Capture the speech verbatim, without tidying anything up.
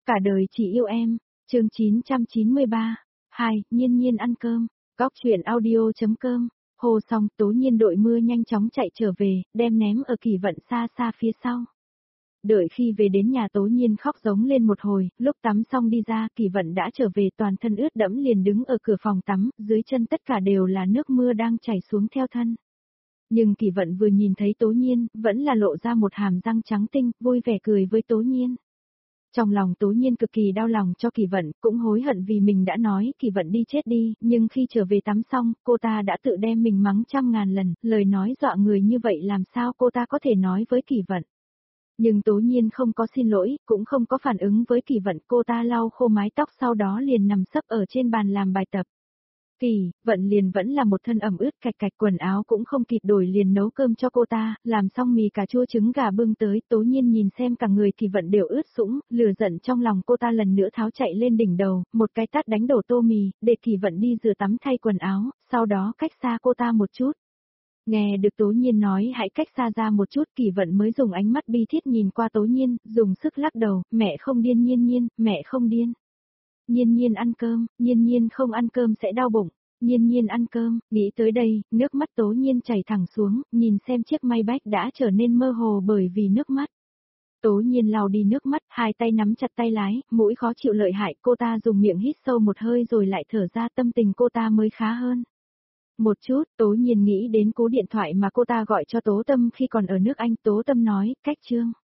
Cả đời chỉ yêu em, chương chín trăm chín mươi ba. Hai, Nhiên Nhiên ăn cơm, Cóc truyện audio.com. Hồ xong, Tố Nhiên đội mưa nhanh chóng chạy trở về, đem ném ở Kỳ Vận xa xa phía sau. Đợi khi về đến nhà Tố Nhiên khóc giống lên một hồi, lúc tắm xong đi ra, Kỳ Vận đã trở về toàn thân ướt đẫm liền đứng ở cửa phòng tắm, dưới chân tất cả đều là nước mưa đang chảy xuống theo thân. Nhưng Kỳ Vận vừa nhìn thấy Tố Nhiên, vẫn là lộ ra một hàm răng trắng tinh, vui vẻ cười với Tố Nhiên. Trong lòng Tố Nhiên cực kỳ đau lòng cho Kỳ Vận, cũng hối hận vì mình đã nói Kỳ Vận đi chết đi, nhưng khi trở về tắm xong, cô ta đã tự đem mình mắng trăm ngàn lần, lời nói dọa người như vậy làm sao cô ta có thể nói với Kỳ Vận. Nhưng Tố Nhiên không có xin lỗi, cũng không có phản ứng với Kỳ Vận, cô ta lau khô mái tóc sau đó liền nằm sấp ở trên bàn làm bài tập. Kỳ Vận liền vẫn là một thân ẩm ướt cạch cạch, quần áo cũng không kịp đổi liền nấu cơm cho cô ta, làm xong mì cà chua trứng gà bưng tới, Tố Nhiên nhìn xem cả người Kỳ Vận đều ướt sũng, lửa giận trong lòng cô ta lần nữa tháo chạy lên đỉnh đầu, một cái tát đánh đổ tô mì, để Kỳ Vận đi rửa tắm thay quần áo, sau đó cách xa cô ta một chút. Nghe được Tố Nhiên nói hãy cách xa ra một chút, Kỳ Vận mới dùng ánh mắt bi thiết nhìn qua Tố Nhiên, dùng sức lắc đầu, mẹ không điên Nhiên Nhiên, mẹ không điên. Nhiên Nhiên ăn cơm, Nhiên Nhiên không ăn cơm sẽ đau bụng. Nhiên Nhiên ăn cơm, nghĩ tới đây, nước mắt Tố Nhiên chảy thẳng xuống, nhìn xem chiếc may bách đã trở nên mơ hồ bởi vì nước mắt. Tố Nhiên lau đi nước mắt, hai tay nắm chặt tay lái, mũi khó chịu lợi hại, cô ta dùng miệng hít sâu một hơi rồi lại thở ra, tâm tình cô ta mới khá hơn. Một chút, Tố Nhiên nghĩ đến cú điện thoại mà cô ta gọi cho Tố Tâm khi còn ở nước Anh, Tố Tâm nói, cách Trương.